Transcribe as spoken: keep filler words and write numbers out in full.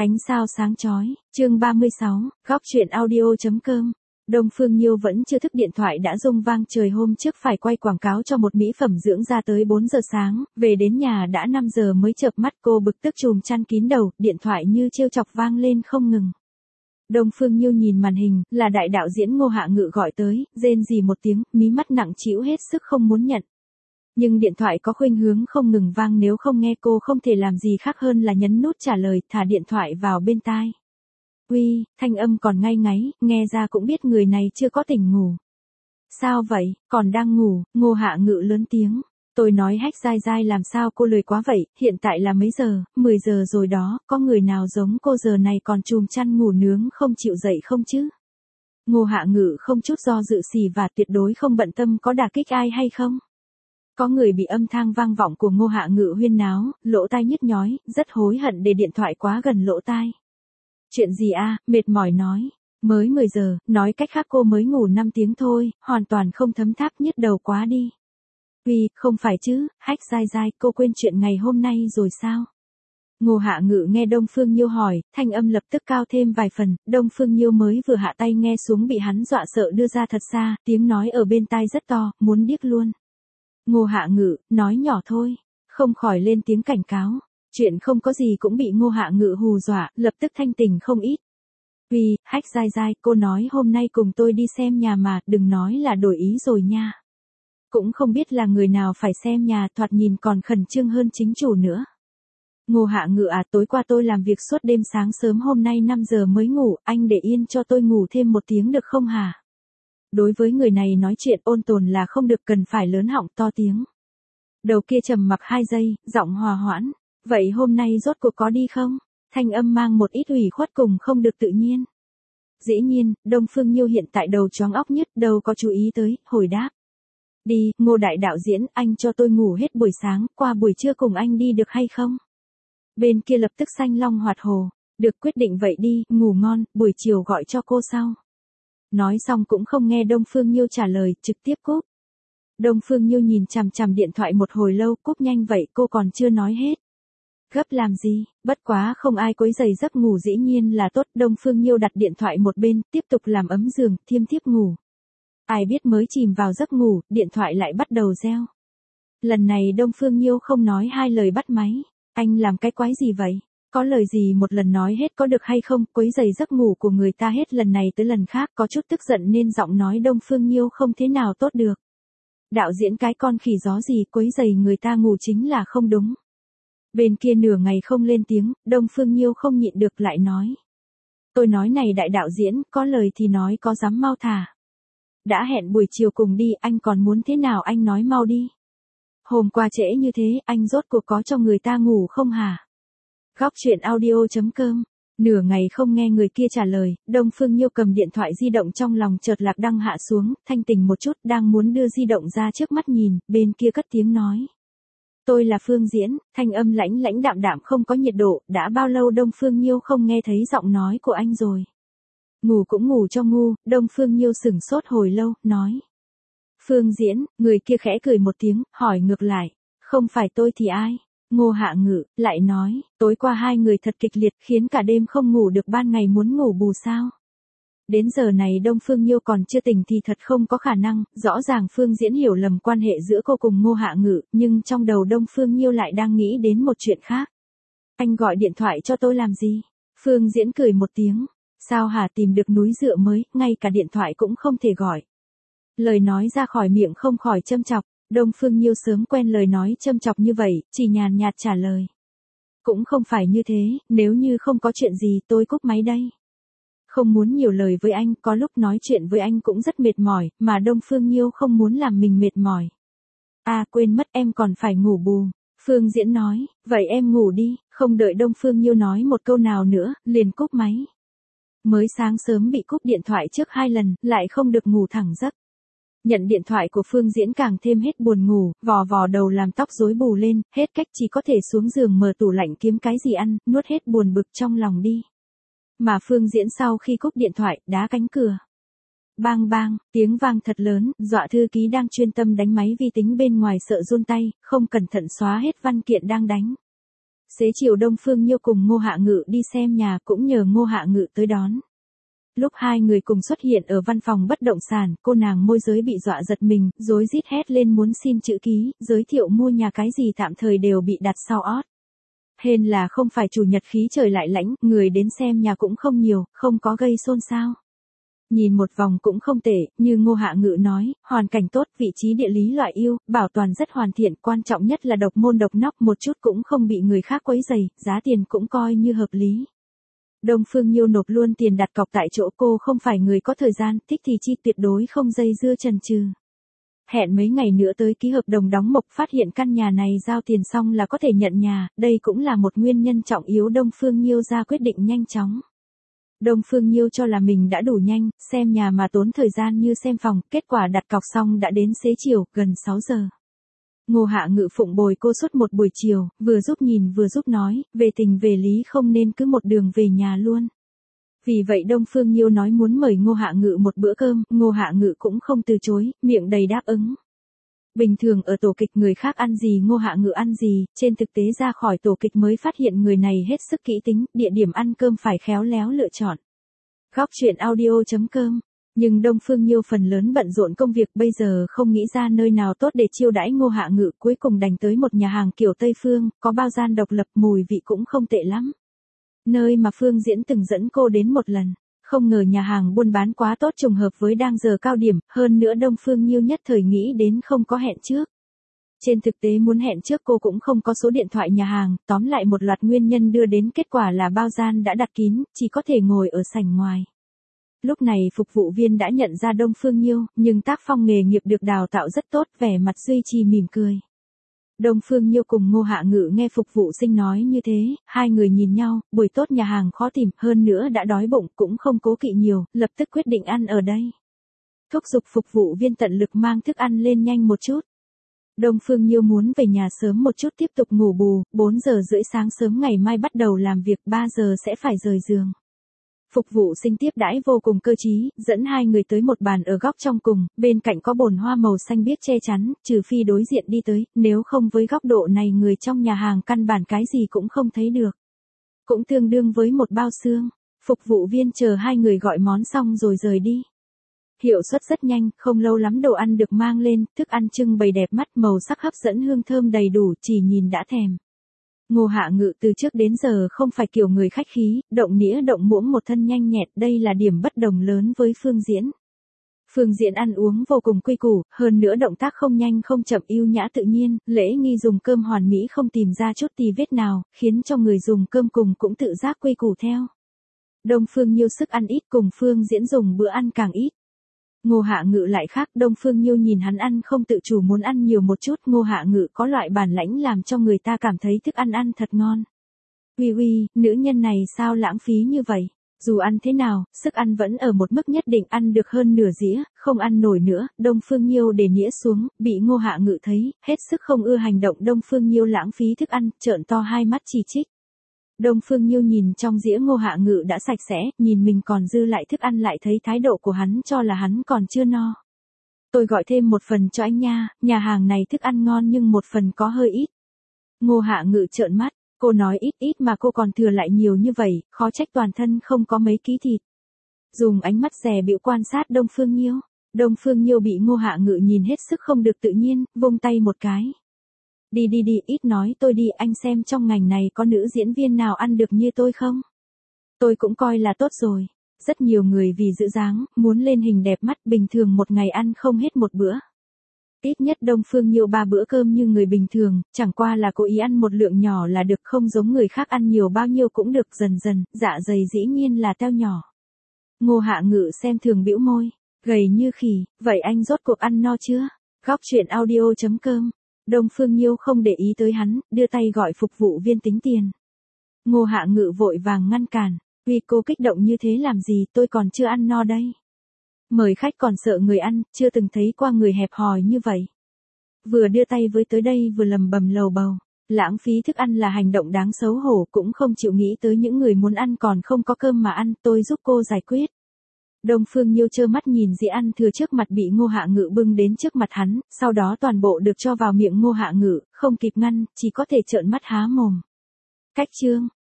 Ánh sao sáng chói, chương ba mươi sáu, góc truyện audio.com. Đông Phương Nhiêu vẫn chưa thức, điện thoại đã rung vang. Trời hôm trước phải quay quảng cáo cho một mỹ phẩm dưỡng da tới bốn giờ sáng, về đến nhà đã năm giờ mới chợp mắt. Cô bực tức chùm chăn kín đầu, điện thoại như trêu chọc vang lên không ngừng. Đông Phương Nhiêu nhìn màn hình, là đại đạo diễn Ngô Hạ Ngự gọi tới, rên rỉ một tiếng, mí mắt nặng trĩu hết sức không muốn nhận. Nhưng điện thoại có khuynh hướng không ngừng vang, nếu không nghe cô không thể làm gì khác hơn là nhấn nút trả lời, thả điện thoại vào bên tai. Uy, thanh âm còn ngay ngáy, nghe ra cũng biết người này chưa có tỉnh ngủ. Sao vậy, còn đang ngủ? Ngô Hạ Ngự lớn tiếng. Tôi nói Hách dai dai làm sao cô lười quá vậy, hiện tại là mấy giờ, mười giờ rồi đó, có người nào giống cô giờ này còn chùm chăn ngủ nướng không chịu dậy không chứ? Ngô Hạ Ngự không chút do dự xì và tuyệt đối không bận tâm có đả kích ai hay không. Có người bị âm thanh vang vọng của Ngô Hạ Ngự huyên náo, lỗ tai nhức nhói, rất hối hận để điện thoại quá gần lỗ tai. Chuyện gì a? Mệt mỏi nói. Mới mười giờ, nói cách khác cô mới ngủ năm tiếng thôi, hoàn toàn không thấm tháp, nhức đầu quá đi. Vì, không phải chứ, Hách dai dai, cô quên chuyện ngày hôm nay rồi sao? Ngô Hạ Ngự nghe Đông Phương Nhiêu hỏi, thanh âm lập tức cao thêm vài phần. Đông Phương Nhiêu mới vừa hạ tay nghe xuống bị hắn dọa sợ đưa ra thật xa, tiếng nói ở bên tai rất to, muốn điếc luôn. Ngô Hạ Ngự, nói nhỏ thôi, không khỏi lên tiếng cảnh cáo. Chuyện không có gì cũng bị Ngô Hạ Ngự hù dọa, lập tức thanh tỉnh không ít. Vì, Hách dai dai, cô nói hôm nay cùng tôi đi xem nhà mà, đừng nói là đổi ý rồi nha. Cũng không biết là người nào phải xem nhà, thoạt nhìn còn khẩn trương hơn chính chủ nữa. Ngô Hạ Ngự à, tối qua tôi làm việc suốt đêm, sáng sớm hôm nay năm giờ mới ngủ, anh để yên cho tôi ngủ thêm một tiếng được không hả? Đối với người này nói chuyện ôn tồn là không được, cần phải lớn họng to tiếng. Đầu kia trầm mặc hai giây, giọng hòa hoãn. Vậy hôm nay rốt cuộc có đi không? Thanh âm mang một ít ủy khuất cùng không được tự nhiên. Dĩ nhiên, Đông Phương Nhiêu hiện tại đầu choáng óc nhất, đâu có chú ý tới, hồi đáp. Đi, Ngô đại đạo diễn, anh cho tôi ngủ hết buổi sáng, qua buổi trưa cùng anh đi được hay không? Bên kia lập tức xanh long hoạt hồ. Được, quyết định vậy đi, ngủ ngon, buổi chiều gọi cho cô sau. Nói xong cũng không nghe Đông Phương Nhiêu trả lời, trực tiếp cúp. Đông Phương Nhiêu nhìn chằm chằm điện thoại một hồi lâu, cúp nhanh vậy cô còn chưa nói hết. Gấp làm gì, bất quá không ai quấy rầy giấc ngủ dĩ nhiên là tốt. Đông Phương Nhiêu đặt điện thoại một bên, tiếp tục làm ấm giường, thiêm thiếp ngủ. Ai biết mới chìm vào giấc ngủ, điện thoại lại bắt đầu reo. Lần này Đông Phương Nhiêu không nói hai lời bắt máy. Anh làm cái quái gì vậy? Có lời gì một lần nói hết có được hay không? Quấy rầy giấc ngủ của người ta hết lần này tới lần khác, có chút tức giận nên giọng nói Đông Phương Nhiêu không thế nào tốt được. Đạo diễn cái con khỉ gió gì, quấy rầy người ta ngủ chính là không đúng. Bên kia nửa ngày không lên tiếng, Đông Phương Nhiêu không nhịn được lại nói. Tôi nói này đại đạo diễn, có lời thì nói, có dám mau thả. Đã hẹn buổi chiều cùng đi, anh còn muốn thế nào anh nói mau đi. Hôm qua trễ như thế, anh rốt cuộc có cho người ta ngủ không hả? Góc truyện audio.com. Nửa ngày không nghe người kia trả lời, Đông Phương Nhiêu cầm điện thoại di động trong lòng chợt lạc đăng hạ xuống, thanh tỉnh một chút, đang muốn đưa di động ra trước mắt nhìn, bên kia cất tiếng nói. Tôi là Phương Diễn, thanh âm lãnh lãnh đạm đạm không có nhiệt độ, đã bao lâu Đông Phương Nhiêu không nghe thấy giọng nói của anh rồi. Ngủ cũng ngủ cho ngu, Đông Phương Nhiêu sửng sốt hồi lâu, nói. Phương Diễn, người kia khẽ cười một tiếng, hỏi ngược lại, không phải tôi thì ai? Ngô Hạ Ngự, lại nói, tối qua hai người thật kịch liệt, khiến cả đêm không ngủ được, ban ngày muốn ngủ bù sao? Đến giờ này Đông Phương Nhiêu còn chưa tỉnh thì thật không có khả năng, rõ ràng Phương Diễn hiểu lầm quan hệ giữa cô cùng Ngô Hạ Ngự, nhưng trong đầu Đông Phương Nhiêu lại đang nghĩ đến một chuyện khác. Anh gọi điện thoại cho tôi làm gì? Phương Diễn cười một tiếng, sao hả, tìm được núi dựa mới, ngay cả điện thoại cũng không thể gọi. Lời nói ra khỏi miệng không khỏi châm chọc, Đông Phương Nhiêu sớm quen lời nói châm chọc như vậy, chỉ nhàn nhạt trả lời. Cũng không phải như thế, nếu như không có chuyện gì tôi cúp máy đây. Không muốn nhiều lời với anh, có lúc nói chuyện với anh cũng rất mệt mỏi, mà Đông Phương Nhiêu không muốn làm mình mệt mỏi. À quên mất, em còn phải ngủ bù. Phương Diễn nói, vậy em ngủ đi, không đợi Đông Phương Nhiêu nói một câu nào nữa, liền cúp máy. Mới sáng sớm bị cúp điện thoại trước hai lần, lại không được ngủ thẳng giấc. Nhận điện thoại của Phương Diễn càng thêm hết buồn ngủ, vò vò đầu làm tóc rối bù lên, hết cách chỉ có thể xuống giường mở tủ lạnh kiếm cái gì ăn, nuốt hết buồn bực trong lòng đi. Mà Phương Diễn sau khi cúp điện thoại, đá cánh cửa. Bang bang, tiếng vang thật lớn, dọa thư ký đang chuyên tâm đánh máy vi tính bên ngoài sợ run tay, không cẩn thận xóa hết văn kiện đang đánh. Xế chiều Đông Phương Nhiêu cùng Ngô Hạ Ngự đi xem nhà cũng nhờ Ngô Hạ Ngự tới đón. Lúc hai người cùng xuất hiện ở văn phòng bất động sản, cô nàng môi giới bị dọa giật mình, rối rít hét lên muốn xin chữ ký, giới thiệu mua nhà cái gì tạm thời đều bị đặt sau ót. Hên là không phải chủ nhật khí trời lại lạnh, người đến xem nhà cũng không nhiều, không có gây xôn xao. Nhìn một vòng cũng không tệ, như Ngô Hạ Ngự nói, hoàn cảnh tốt, vị trí địa lý loại ưu, bảo toàn rất hoàn thiện, quan trọng nhất là độc môn độc nóc một chút cũng không bị người khác quấy rầy, giá tiền cũng coi như hợp lý. Đông Phương Nhiêu nộp luôn tiền đặt cọc tại chỗ, cô không phải người có thời gian, thích thì chi, tuyệt đối không dây dưa chần chừ. Hẹn mấy ngày nữa tới ký hợp đồng đóng mộc, phát hiện căn nhà này giao tiền xong là có thể nhận nhà, đây cũng là một nguyên nhân trọng yếu Đông Phương Nhiêu ra quyết định nhanh chóng. Đông Phương Nhiêu cho là mình đã đủ nhanh, xem nhà mà tốn thời gian như xem phòng, kết quả đặt cọc xong đã đến xế chiều, gần sáu giờ. Ngô Hạ Ngự phụng bồi cô suốt một buổi chiều, vừa giúp nhìn vừa giúp nói, về tình về lý không nên cứ một đường về nhà luôn. Vì vậy Đông Phương Nhiêu nói muốn mời Ngô Hạ Ngự một bữa cơm, Ngô Hạ Ngự cũng không từ chối, miệng đầy đáp ứng. Bình thường ở tổ kịch người khác ăn gì Ngô Hạ Ngự ăn gì, trên thực tế ra khỏi tổ kịch mới phát hiện người này hết sức kỹ tính, địa điểm ăn cơm phải khéo léo lựa chọn. Góc truyện audio chấm com. Nhưng Đông Phương Nhiêu phần lớn bận rộn công việc, bây giờ không nghĩ ra nơi nào tốt để chiêu đãi Ngô Hạ Ngự, cuối cùng đành tới một nhà hàng kiểu Tây Phương, có bao gian độc lập, mùi vị cũng không tệ lắm. Nơi mà Phương Diễn từng dẫn cô đến một lần. Không ngờ nhà hàng buôn bán quá tốt, trùng hợp với đang giờ cao điểm, hơn nữa Đông Phương Nhiêu nhất thời nghĩ đến không có hẹn trước. Trên thực tế muốn hẹn trước cô cũng không có số điện thoại nhà hàng, tóm lại một loạt nguyên nhân đưa đến kết quả là bao gian đã đặt kín, chỉ có thể ngồi ở sảnh ngoài. Lúc này phục vụ viên đã nhận ra Đông Phương Nhiêu, nhưng tác phong nghề nghiệp được đào tạo rất tốt, vẻ mặt duy trì mỉm cười. Đông Phương Nhiêu cùng Ngô Hạ Ngự nghe phục vụ sinh nói như thế, hai người nhìn nhau, buổi tốt nhà hàng khó tìm, hơn nữa đã đói bụng, cũng không cố kỵ nhiều, lập tức quyết định ăn ở đây. Thúc giục phục vụ viên tận lực mang thức ăn lên nhanh một chút. Đông Phương Nhiêu muốn về nhà sớm một chút tiếp tục ngủ bù, bốn giờ rưỡi sáng sớm ngày mai bắt đầu làm việc, ba giờ sẽ phải rời giường. Phục vụ sinh tiếp đãi vô cùng cơ trí, dẫn hai người tới một bàn ở góc trong cùng, bên cạnh có bồn hoa màu xanh biếc che chắn, trừ phi đối diện đi tới, nếu không với góc độ này người trong nhà hàng căn bản cái gì cũng không thấy được. Cũng tương đương với một bao xương. Phục vụ viên chờ hai người gọi món xong rồi rời đi. Hiệu suất rất nhanh, không lâu lắm đồ ăn được mang lên, thức ăn trưng bày đẹp mắt, màu sắc hấp dẫn, hương thơm đầy đủ, chỉ nhìn đã thèm. Ngô Hạ Ngự từ trước đến giờ không phải kiểu người khách khí, động nĩa động muỗng một thân nhanh nhẹn, đây là điểm bất đồng lớn với Phương Diễn. Phương Diễn ăn uống vô cùng quy củ, hơn nữa động tác không nhanh không chậm, ưu nhã tự nhiên, lễ nghi dùng cơm hoàn mỹ không tìm ra chút tì vết nào, khiến cho người dùng cơm cùng cũng tự giác quy củ theo. Đông Phương Nhiêu sức ăn ít, cùng Phương Diễn dùng bữa ăn càng ít. Ngô Hạ Ngự lại khác, Đông Phương Nhiêu nhìn hắn ăn không tự chủ muốn ăn nhiều một chút, Ngô Hạ Ngự có loại bản lãnh làm cho người ta cảm thấy thức ăn ăn thật ngon. Uy uy, nữ nhân này sao lãng phí như vậy? Dù ăn thế nào, sức ăn vẫn ở một mức nhất định, ăn được hơn nửa dĩa, không ăn nổi nữa, Đông Phương Nhiêu để nĩa xuống, bị Ngô Hạ Ngự thấy, hết sức không ưa hành động Đông Phương Nhiêu lãng phí thức ăn, trợn to hai mắt chỉ trích. Đông Phương Nhiêu nhìn trong dĩa Ngô Hạ Ngự đã sạch sẽ, nhìn mình còn dư lại thức ăn lại thấy thái độ của hắn cho là hắn còn chưa no. Tôi gọi thêm một phần cho anh nha, nhà hàng này thức ăn ngon nhưng một phần có hơi ít. Ngô Hạ Ngự trợn mắt, cô nói ít ít mà cô còn thừa lại nhiều như vậy, khó trách toàn thân không có mấy ký thịt. Dùng ánh mắt dè bĩu quan sát Đông Phương Nhiêu. Đông Phương Nhiêu bị Ngô Hạ Ngự nhìn hết sức không được tự nhiên, vung tay một cái. Đi đi đi, ít nói tôi đi, anh xem trong ngành này có nữ diễn viên nào ăn được như tôi không? Tôi cũng coi là tốt rồi. Rất nhiều người vì giữ dáng, muốn lên hình đẹp mắt, bình thường một ngày ăn không hết một bữa. Ít nhất Đông Phương Nhiêu ba bữa cơm như người bình thường, chẳng qua là cố ý ăn một lượng nhỏ là được, không giống người khác ăn nhiều bao nhiêu cũng được, dần dần, dạ dày dĩ nhiên là teo nhỏ. Ngô Hạ Ngự xem thường bĩu môi, gầy như khỉ, vậy anh rốt cuộc ăn no chưa? Góc truyện audio chấm com. Đông Phương Nhiêu không để ý tới hắn, đưa tay gọi phục vụ viên tính tiền. Ngô Hạ Ngự vội vàng ngăn cản, vì cô kích động như thế làm gì, tôi còn chưa ăn no đây. Mời khách còn sợ người ăn, chưa từng thấy qua người hẹp hòi như vậy. Vừa đưa tay với tới đây vừa lầm bầm lầu bầu, lãng phí thức ăn là hành động đáng xấu hổ, cũng không chịu nghĩ tới những người muốn ăn còn không có cơm mà ăn, tôi giúp cô giải quyết. Đông Phương Nhiêu trơ mắt nhìn dĩa ăn thừa trước mặt bị Ngô Hạ Ngự bưng đến trước mặt hắn, sau đó toàn bộ được cho vào miệng Ngô Hạ Ngự, không kịp ngăn, chỉ có thể trợn mắt há mồm. Cách chương